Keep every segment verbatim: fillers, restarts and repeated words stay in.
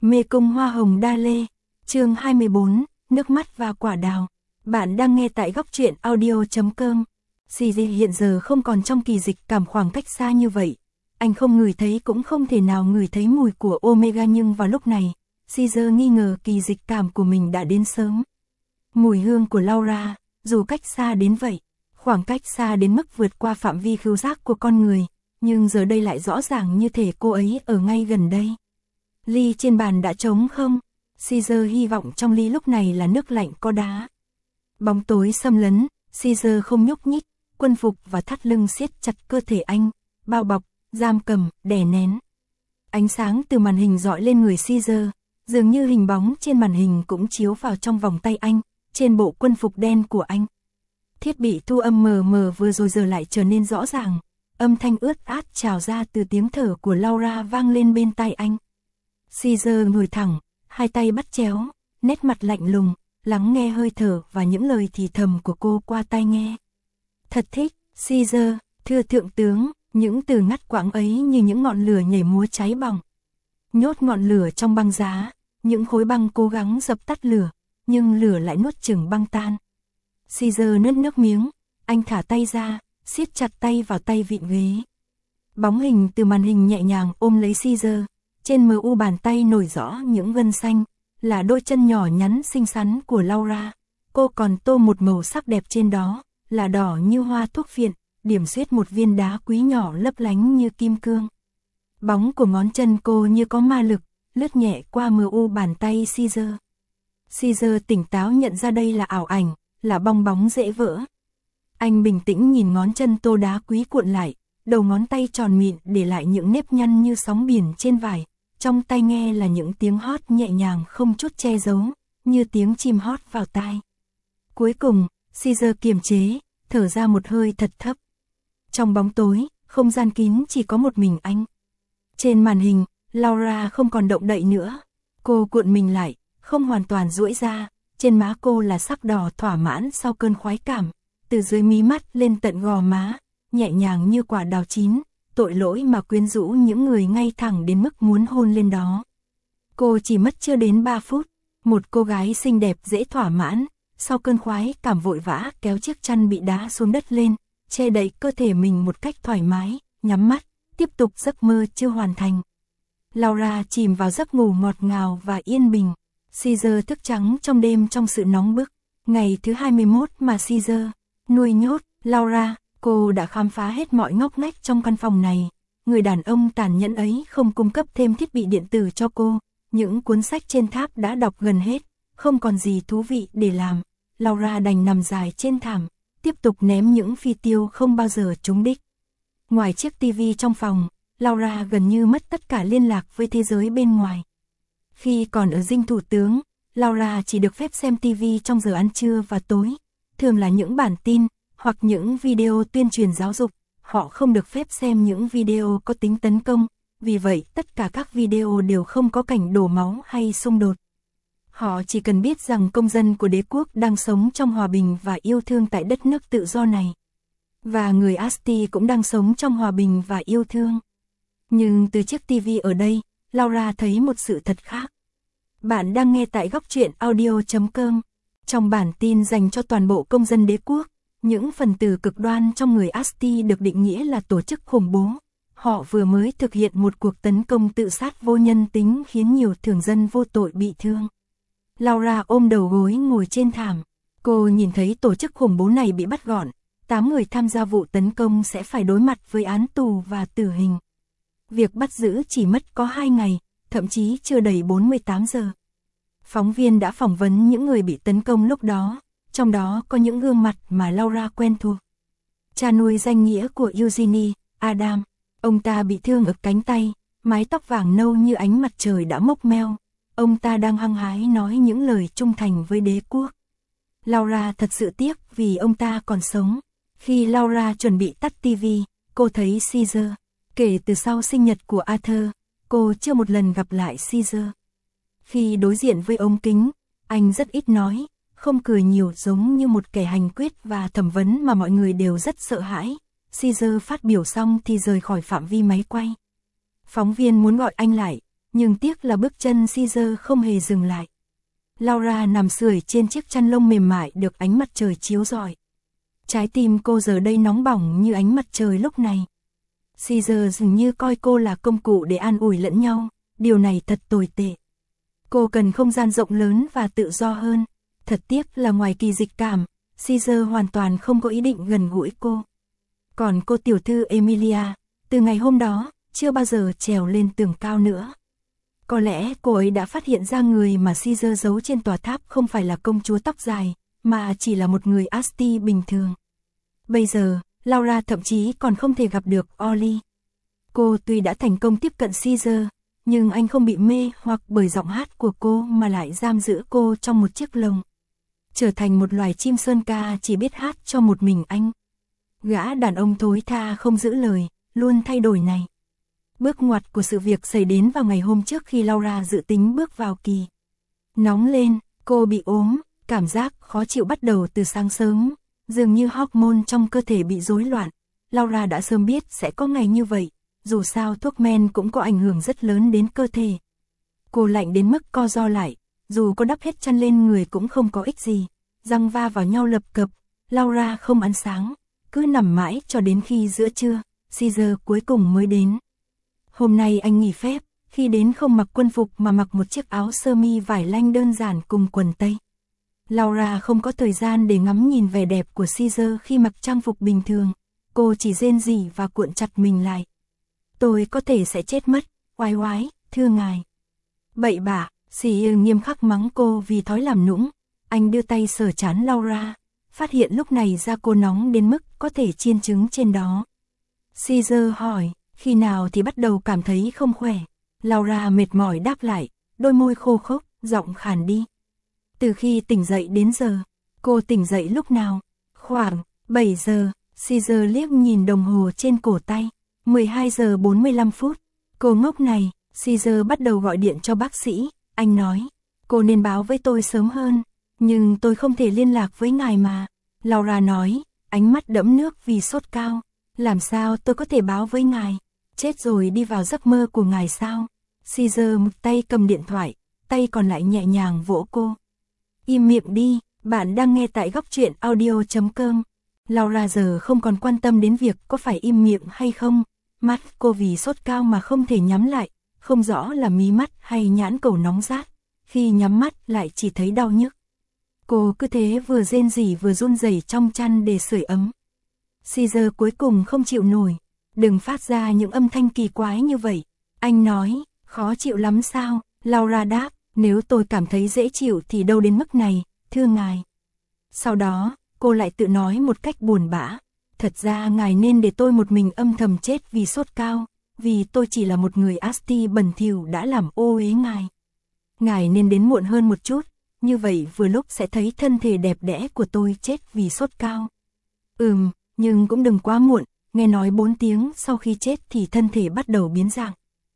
Mê cung hoa hồng đa lê, chương hai mươi bốn, nước mắt và quả đào. Bạn đang nghe tại góc truyện audio chấm com. xê giê hiện giờ không còn trong kỳ dịch cảm khoảng cách xa như vậy. Anh không ngửi thấy cũng không thể nào ngửi thấy mùi của Omega, nhưng vào lúc này, Caesar nghi ngờ kỳ dịch cảm của mình đã đến sớm. Mùi hương của Laura, dù cách xa đến vậy, khoảng cách xa đến mức vượt qua phạm vi khứu giác của con người, nhưng giờ đây lại rõ ràng như thể cô ấy ở ngay gần đây. Ly trên bàn đã trống không? Caesar hy vọng trong ly lúc này là nước lạnh có đá. Bóng tối xâm lấn, Caesar không nhúc nhích, quân phục và thắt lưng siết chặt cơ thể anh, bao bọc, giam cầm, đè nén. Ánh sáng từ màn hình dọi lên người Caesar, dường như hình bóng trên màn hình cũng chiếu vào trong vòng tay anh, trên bộ quân phục đen của anh. Thiết bị thu âm mờ mờ vừa rồi giờ lại trở nên rõ ràng, âm thanh ướt át trào ra từ tiếng thở của Laura vang lên bên tai anh. Caesar ngồi thẳng, hai tay bắt chéo, nét mặt lạnh lùng, lắng nghe hơi thở và những lời thì thầm của cô qua tai nghe. Thật thích, Caesar, thưa thượng tướng, những từ ngắt quãng ấy như những ngọn lửa nhảy múa cháy bỏng. Nhốt ngọn lửa trong băng giá, những khối băng cố gắng dập tắt lửa, nhưng lửa lại nuốt chửng băng tan. Caesar nuốt nước miếng, anh thả tay ra, siết chặt tay vào tay vịn ghế. Bóng hình từ màn hình nhẹ nhàng ôm lấy Caesar, trên mờ u bàn tay nổi rõ những gân xanh, là đôi chân nhỏ nhắn xinh xắn của Laura. Cô còn tô một màu sắc đẹp trên đó, là đỏ như hoa thuốc viện, điểm xuyết một viên đá quý nhỏ lấp lánh như kim cương. Bóng của ngón chân cô như có ma lực, lướt nhẹ qua mờ u bàn tay Caesar. Caesar tỉnh táo nhận ra đây là ảo ảnh, là bong bóng dễ vỡ. Anh bình tĩnh nhìn ngón chân tô đá quý cuộn lại, đầu ngón tay tròn mịn để lại những nếp nhăn như sóng biển trên vải. Trong tai nghe là những tiếng hót nhẹ nhàng không chút che giấu, như tiếng chim hót vào tai. Cuối cùng, Caesar kiềm chế, thở ra một hơi thật thấp. Trong bóng tối, không gian kín chỉ có một mình anh. Trên màn hình, Laura không còn động đậy nữa. Cô cuộn mình lại, không hoàn toàn duỗi ra, trên má cô là sắc đỏ thỏa mãn sau cơn khoái cảm, từ dưới mí mắt lên tận gò má, nhẹ nhàng như quả đào chín, tội lỗi mà quyến rũ những người ngay thẳng đến mức muốn hôn lên đó. Cô chỉ mất chưa đến ba phút, một cô gái xinh đẹp dễ thỏa mãn, sau cơn khoái cảm vội vã kéo chiếc chăn bị đá xuống đất lên, che đậy cơ thể mình một cách thoải mái, nhắm mắt, tiếp tục giấc mơ chưa hoàn thành. Laura chìm vào giấc ngủ ngọt ngào và yên bình. Caesar thức trắng trong đêm trong sự nóng bức. Ngày thứ hai mươi mốt mà Caesar nuôi nhốt Laura, cô đã khám phá hết mọi ngóc ngách trong căn phòng này. Người đàn ông tàn nhẫn ấy không cung cấp thêm thiết bị điện tử cho cô. Những cuốn sách trên tháp đã đọc gần hết, không còn gì thú vị để làm. Laura đành nằm dài trên thảm, tiếp tục ném những phi tiêu không bao giờ trúng đích. Ngoài chiếc tivi trong phòng, Laura gần như mất tất cả liên lạc với thế giới bên ngoài. Khi còn ở dinh thủ tướng, Laura chỉ được phép xem tivi trong giờ ăn trưa và tối, thường là những bản tin, hoặc những video tuyên truyền giáo dục. Họ không được phép xem những video có tính tấn công, vì vậy tất cả các video đều không có cảnh đổ máu hay xung đột. Họ chỉ cần biết rằng công dân của đế quốc đang sống trong hòa bình và yêu thương tại đất nước tự do này. Và người Asti cũng đang sống trong hòa bình và yêu thương. Nhưng từ chiếc tivi ở đây, Laura thấy một sự thật khác. Bạn đang nghe tại góc truyện audio chấm com. Trong bản tin dành cho toàn bộ công dân đế quốc, những phần tử cực đoan trong người Asti được định nghĩa là tổ chức khủng bố. Họ vừa mới thực hiện một cuộc tấn công tự sát vô nhân tính khiến nhiều thường dân vô tội bị thương. Laura ôm đầu gối ngồi trên thảm. Cô nhìn thấy tổ chức khủng bố này bị bắt gọn. tám người tham gia vụ tấn công sẽ phải đối mặt với án tù và tử hình. Việc bắt giữ chỉ mất có hai ngày, thậm chí chưa đầy bốn mươi tám giờ. Phóng viên đã phỏng vấn những người bị tấn công lúc đó, trong đó có những gương mặt mà Laura quen thuộc. Cha nuôi danh nghĩa của Eugenie, Adam, ông ta bị thương ở cánh tay, mái tóc vàng nâu như ánh mặt trời đã mốc meo. Ông ta đang hăng hái nói những lời trung thành với đế quốc. Laura thật sự tiếc vì ông ta còn sống. Khi Laura chuẩn bị tắt tivi, cô thấy Caesar. Kể từ sau sinh nhật của Arthur, cô chưa một lần gặp lại Caesar. Khi đối diện với ống kính, anh rất ít nói, không cười nhiều, giống như một kẻ hành quyết và thẩm vấn mà mọi người đều rất sợ hãi. Caesar phát biểu xong thì rời khỏi phạm vi máy quay. Phóng viên muốn gọi anh lại, nhưng tiếc là bước chân Caesar không hề dừng lại. Laura nằm sưởi trên chiếc chăn lông mềm mại được ánh mặt trời chiếu rọi. Trái tim cô giờ đây nóng bỏng như ánh mặt trời lúc này. Caesar dường như coi cô là công cụ để an ủi lẫn nhau, điều này thật tồi tệ. Cô cần không gian rộng lớn và tự do hơn. Thật tiếc là ngoài kỳ dịch cảm, Caesar hoàn toàn không có ý định gần gũi cô. Còn cô tiểu thư Emilia, từ ngày hôm đó, chưa bao giờ trèo lên tường cao nữa. Có lẽ cô ấy đã phát hiện ra người mà Caesar giấu trên tòa tháp không phải là công chúa tóc dài, mà chỉ là một người Asti bình thường. Bây giờ, Laura thậm chí còn không thể gặp được Ollie. Cô tuy đã thành công tiếp cận Caesar, nhưng anh không bị mê hoặc bởi giọng hát của cô mà lại giam giữ cô trong một chiếc lồng. Trở thành một loài chim sơn ca chỉ biết hát cho một mình anh. Gã đàn ông thối tha không giữ lời, luôn thay đổi này. Bước ngoặt của sự việc xảy đến vào ngày hôm trước khi Laura dự tính bước vào kỳ. Nóng lên, cô bị ốm, cảm giác khó chịu bắt đầu từ sáng sớm, dường như hormone trong cơ thể bị rối loạn. Laura đã sớm biết sẽ có ngày như vậy, dù sao thuốc men cũng có ảnh hưởng rất lớn đến cơ thể. Cô lạnh đến mức co ro lại, dù có đắp hết chăn lên người cũng không có ích gì, răng va vào nhau lập cập. Laura không ăn sáng, cứ nằm mãi cho đến khi giữa trưa, Caesar cuối cùng mới đến. Hôm nay anh nghỉ phép, khi đến không mặc quân phục mà mặc một chiếc áo sơ mi vải lanh đơn giản cùng quần tây. Laura không có thời gian để ngắm nhìn vẻ đẹp của Caesar khi mặc trang phục bình thường, cô chỉ rên rỉ và cuộn chặt mình lại. Tôi có thể sẽ chết mất, oái oái, thưa ngài. Bậy bạ, Caesar nghiêm khắc mắng cô vì thói làm nũng. Anh đưa tay sờ trán Laura, phát hiện lúc này da cô nóng đến mức có thể chiên trứng trên đó. Caesar hỏi, khi nào thì bắt đầu cảm thấy không khỏe? Laura mệt mỏi đáp lại, đôi môi khô khốc, giọng khàn đi. Từ khi tỉnh dậy đến giờ, cô tỉnh dậy lúc nào? Khoảng bảy giờ, Caesar liếc nhìn đồng hồ trên cổ tay, mười hai giờ bốn mươi lăm phút. Cô ngốc này, Caesar bắt đầu gọi điện cho bác sĩ, anh nói, cô nên báo với tôi sớm hơn, nhưng tôi không thể liên lạc với ngài mà. Laura nói, ánh mắt đẫm nước vì sốt cao, làm sao tôi có thể báo với ngài? Chết rồi đi vào giấc mơ của ngài sao? Caesar một tay cầm điện thoại, tay còn lại nhẹ nhàng vỗ cô. Im miệng đi, bạn đang nghe tại góc truyện audio chấm com. Laura giờ không còn quan tâm đến việc có phải im miệng hay không. Mắt cô vì sốt cao mà không thể nhắm lại, không rõ là mí mắt hay nhãn cầu nóng rát. Khi nhắm mắt lại chỉ thấy đau nhức. Cô cứ thế vừa rên rỉ vừa run rẩy trong chăn để sưởi ấm. Caesar cuối cùng không chịu nổi. Đừng phát ra những âm thanh kỳ quái như vậy. Anh nói, khó chịu lắm sao? Laura đáp, nếu tôi cảm thấy dễ chịu thì đâu đến mức này, thưa ngài. Sau đó, cô lại tự nói một cách buồn bã. Thật ra ngài nên để tôi một mình âm thầm chết vì sốt cao, vì tôi chỉ là một người Asti bẩn thỉu đã làm ô uế ngài. Ngài nên đến muộn hơn một chút, như vậy vừa lúc sẽ thấy thân thể đẹp đẽ của tôi chết vì sốt cao. Ừm, nhưng cũng đừng quá muộn, nghe nói bốn tiếng sau khi chết thì thân thể bắt đầu biến dạng.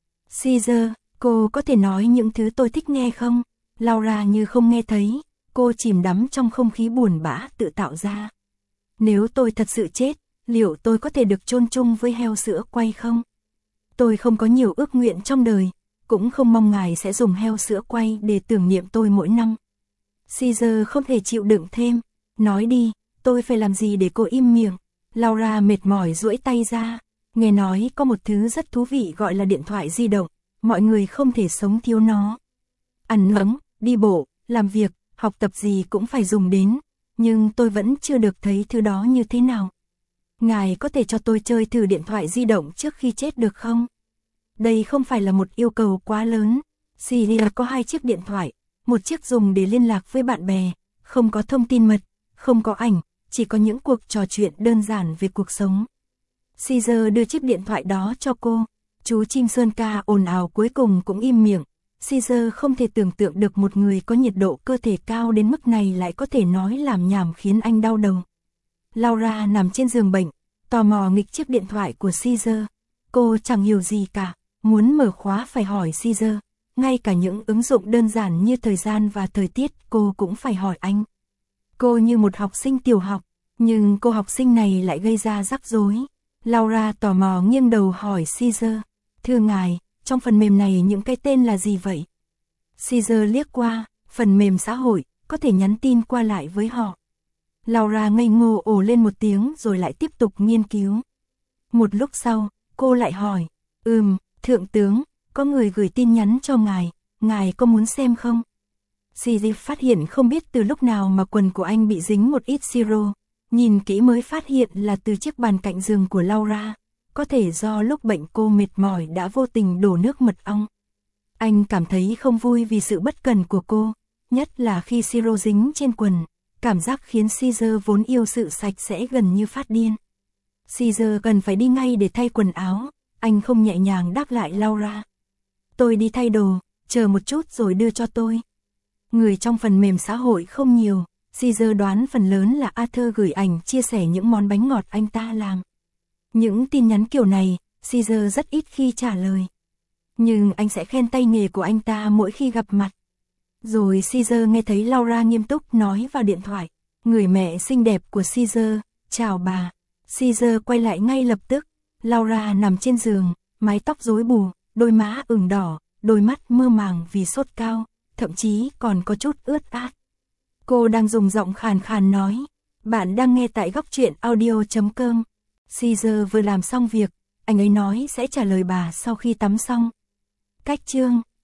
Caesar, cô có thể nói những thứ tôi thích nghe không? Laura như không nghe thấy, cô chìm đắm trong không khí buồn bã tự tạo ra. Nếu tôi thật sự chết, liệu tôi có thể được chôn chung với heo sữa quay không? Tôi không có nhiều ước nguyện trong đời, cũng không mong ngài sẽ dùng heo sữa quay để tưởng niệm tôi mỗi năm. Caesar không thể chịu đựng thêm, nói đi, tôi phải làm gì để cô im miệng? Laura mệt mỏi duỗi tay ra, nghe nói có một thứ rất thú vị gọi là điện thoại di động, mọi người không thể sống thiếu nó. Ăn uống, đi bộ, làm việc, học tập gì cũng phải dùng đến, nhưng tôi vẫn chưa được thấy thứ đó như thế nào. Ngài có thể cho tôi chơi thử điện thoại di động trước khi chết được không? Đây không phải là một yêu cầu quá lớn. Syria có hai chiếc điện thoại, một chiếc dùng để liên lạc với bạn bè, không có thông tin mật, không có ảnh, chỉ có những cuộc trò chuyện đơn giản về cuộc sống. Caesar đưa chiếc điện thoại đó cho cô, chú chim sơn ca ồn ào cuối cùng cũng im miệng. Caesar không thể tưởng tượng được một người có nhiệt độ cơ thể cao đến mức này lại có thể nói làm nhảm khiến anh đau đầu. Laura nằm trên giường bệnh, tò mò nghịch chiếc điện thoại của Caesar. Cô chẳng hiểu gì cả, muốn mở khóa phải hỏi Caesar. Ngay cả những ứng dụng đơn giản như thời gian và thời tiết cô cũng phải hỏi anh. Cô như một học sinh tiểu học, nhưng cô học sinh này lại gây ra rắc rối. Laura tò mò nghiêng đầu hỏi Caesar, thưa ngài, trong phần mềm này những cái tên là gì vậy? Caesar liếc qua, phần mềm xã hội, có thể nhắn tin qua lại với họ. Laura ngây ngô ồ lên một tiếng rồi lại tiếp tục nghiên cứu. Một lúc sau, cô lại hỏi, ừm, thượng tướng, có người gửi tin nhắn cho ngài, ngài có muốn xem không? Caesar phát hiện không biết từ lúc nào mà quần của anh bị dính một ít siro, nhìn kỹ mới phát hiện là từ chiếc bàn cạnh giường của Laura, có thể do lúc bệnh cô mệt mỏi đã vô tình đổ nước mật ong. Anh cảm thấy không vui vì sự bất cần của cô, nhất là khi siro dính trên quần, cảm giác khiến Caesar vốn yêu sự sạch sẽ gần như phát điên. Caesar cần phải đi ngay để thay quần áo, anh không nhẹ nhàng đáp lại Laura. Tôi đi thay đồ, chờ một chút rồi đưa cho tôi. Người trong phần mềm xã hội không nhiều, Caesar đoán phần lớn là Arthur gửi ảnh chia sẻ những món bánh ngọt anh ta làm. Những tin nhắn kiểu này, Caesar rất ít khi trả lời. Nhưng anh sẽ khen tay nghề của anh ta mỗi khi gặp mặt. Rồi Caesar nghe thấy Laura nghiêm túc nói vào điện thoại. Người mẹ xinh đẹp của Caesar, chào bà. Caesar quay lại ngay lập tức. Laura nằm trên giường, mái tóc rối bù, đôi má ửng đỏ, đôi mắt mơ màng vì sốt cao, thậm chí còn có chút ướt át. Cô đang dùng giọng khàn khàn nói. Bạn đang nghe tại góc truyện audio chấm com. Caesar vừa làm xong việc, anh ấy nói sẽ trả lời bà sau khi tắm xong. Cách chương